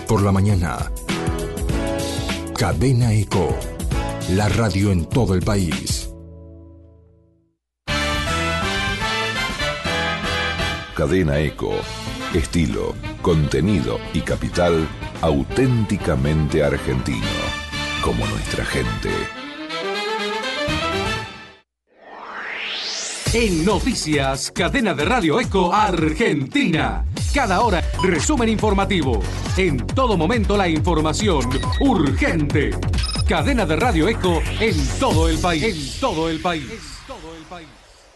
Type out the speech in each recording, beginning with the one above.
por la mañana. Cadena Eco, la radio en todo el país. Cadena Eco, estilo, contenido y capital auténticamente argentino, como nuestra gente. En Noticias, cadena de Radio Eco Argentina. Cada hora, resumen informativo. En todo momento, la información urgente. Cadena de Radio Eco en todo el país. En todo el país. En todo el país.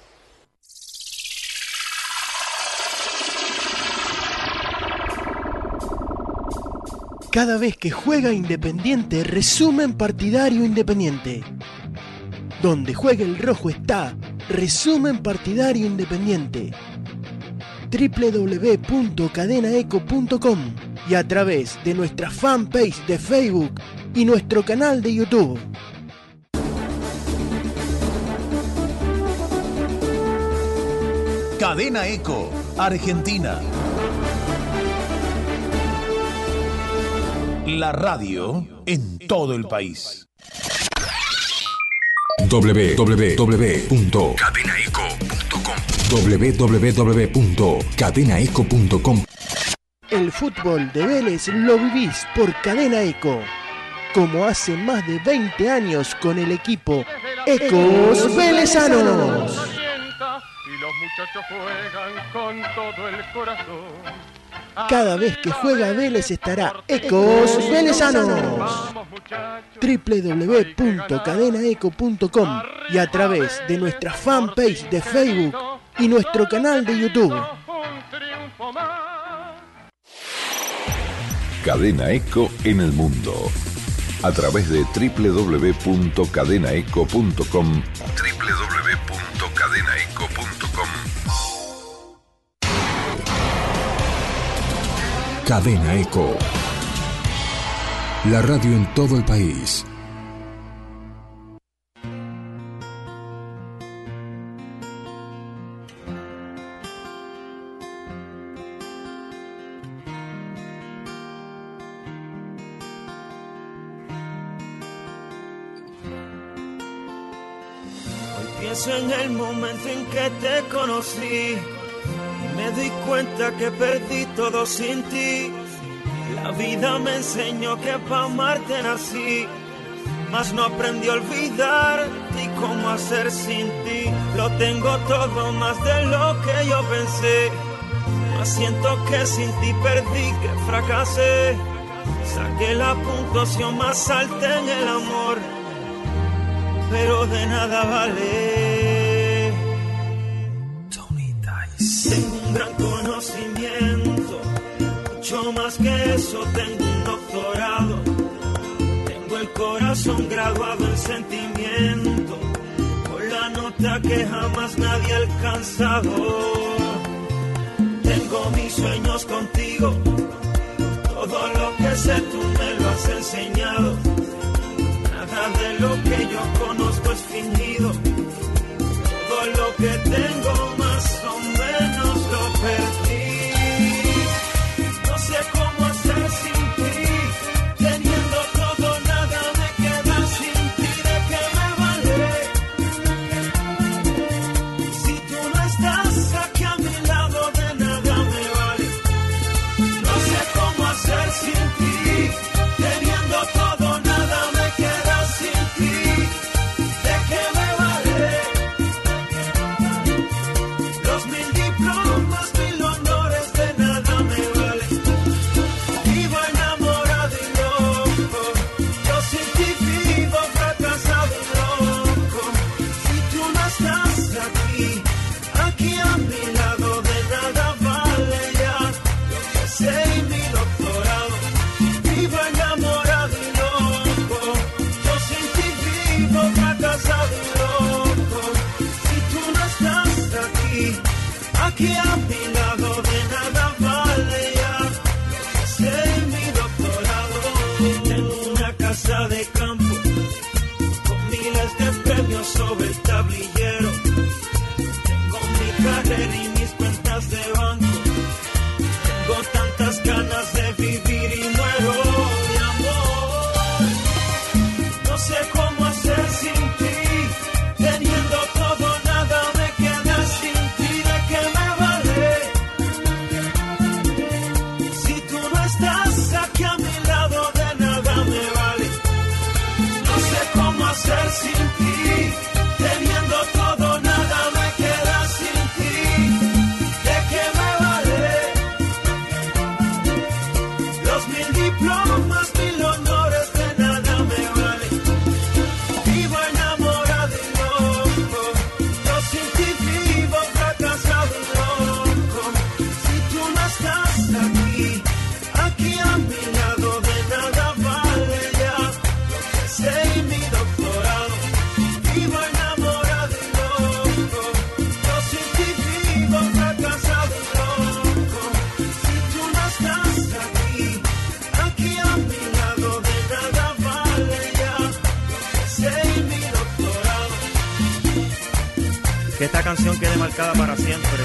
Cada vez que juega Independiente, resumen partidario Independiente. Donde juega el rojo está, resumen partidario Independiente. www.cadenaeco.com y a través de nuestra fanpage de Facebook y nuestro canal de YouTube. Cadena Eco, Argentina. La radio en todo el país. www.cadenaeco.com www.cadenaeco.com. El fútbol de Vélez lo vivís por Cadena Eco, como hace más de 20 años con el equipo Ecos Vélezanos. Y los muchachos juegan con todo el corazón. Cada vez que juega Vélez estará Ecos Vélezanos. www.cadenaeco.com y a través de nuestra fanpage de Facebook y nuestro canal de YouTube. Cadena Eco en el mundo. A través de www.cadenaeco.com. www.cadenaeco.com. Cadena Eco, la radio en todo el país. Hoy pienso en el momento en que te conocí. Me di cuenta que perdí todo sin ti. La vida me enseñó que pa' amarte nací, mas no aprendí a olvidar y cómo hacer sin ti. Lo tengo todo más de lo que yo pensé, mas siento que sin ti perdí, que fracasé. Saqué la puntuación más alta en el amor, pero de nada vale. Tengo un gran conocimiento, mucho más que eso, tengo un doctorado. Tengo el corazón graduado en sentimiento, con la nota que jamás nadie ha alcanzado. Tengo mis sueños contigo, todo lo que sé tú me lo has enseñado. Nada de lo que yo conozco es fingido, todo lo que tengo más o menos lo perdí. No sé cómo hacer sin ti, teniendo todo nada me queda sin ti. ¿De qué me vale? Si tú no estás aquí a mi lado, de nada me vale. No sé cómo hacer sin ti, teniendo todo nada me queda sin ti. ¿De qué me vale? Los 1000 diplomas, 1000 honores, de nada me valen. Vivo enamorado y loco, yo sin ti vivo fracasado y loco. Si tú no estás aquí a mi lado, de nada vale ya lo que sé y mi doctorado. Vivo enamorado y loco, yo sin ti vivo fracasado y loco. Si tú no estás aquí a mi lado, de nada vale ya lo que sé y mi doctorado. Tengo una casa de campo con miles de premios sobre el tablillero. Tengo mi carrera y mis cuentas de banco. Tengo tantas ganas de vivir y muero diplomas, mil honores, de nada me vale. Vivo enamorado y loco, yo sin ti vivo fracasado y loco. Si tú no estás aquí a mi lado, de nada vale ya lo que sé y mi doctorado. Vivo enamorado y loco, yo sin ti vivo fracasado y loco. Si tú no estás aquí a mi lado, de nada vale ya lo que sé y mi doctorado. Que esta canción quede marcada para siempre,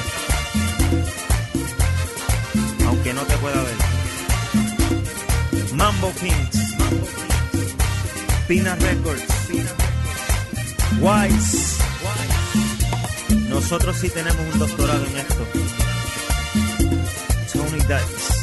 aunque no te pueda ver. Mambo Kings, Pina Records, Wise. Nosotros sí tenemos un doctorado en esto. Tony Dice.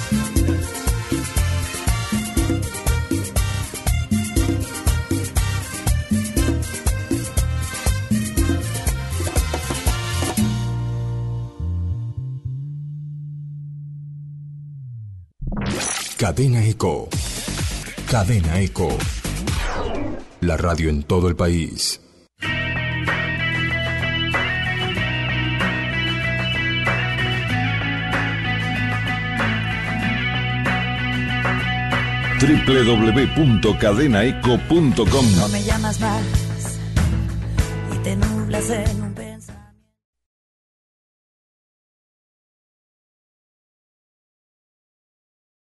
Cadena Eco. Cadena Eco. La radio en todo el país. www.cadenaeco.com. No me llamas más y te nublas en un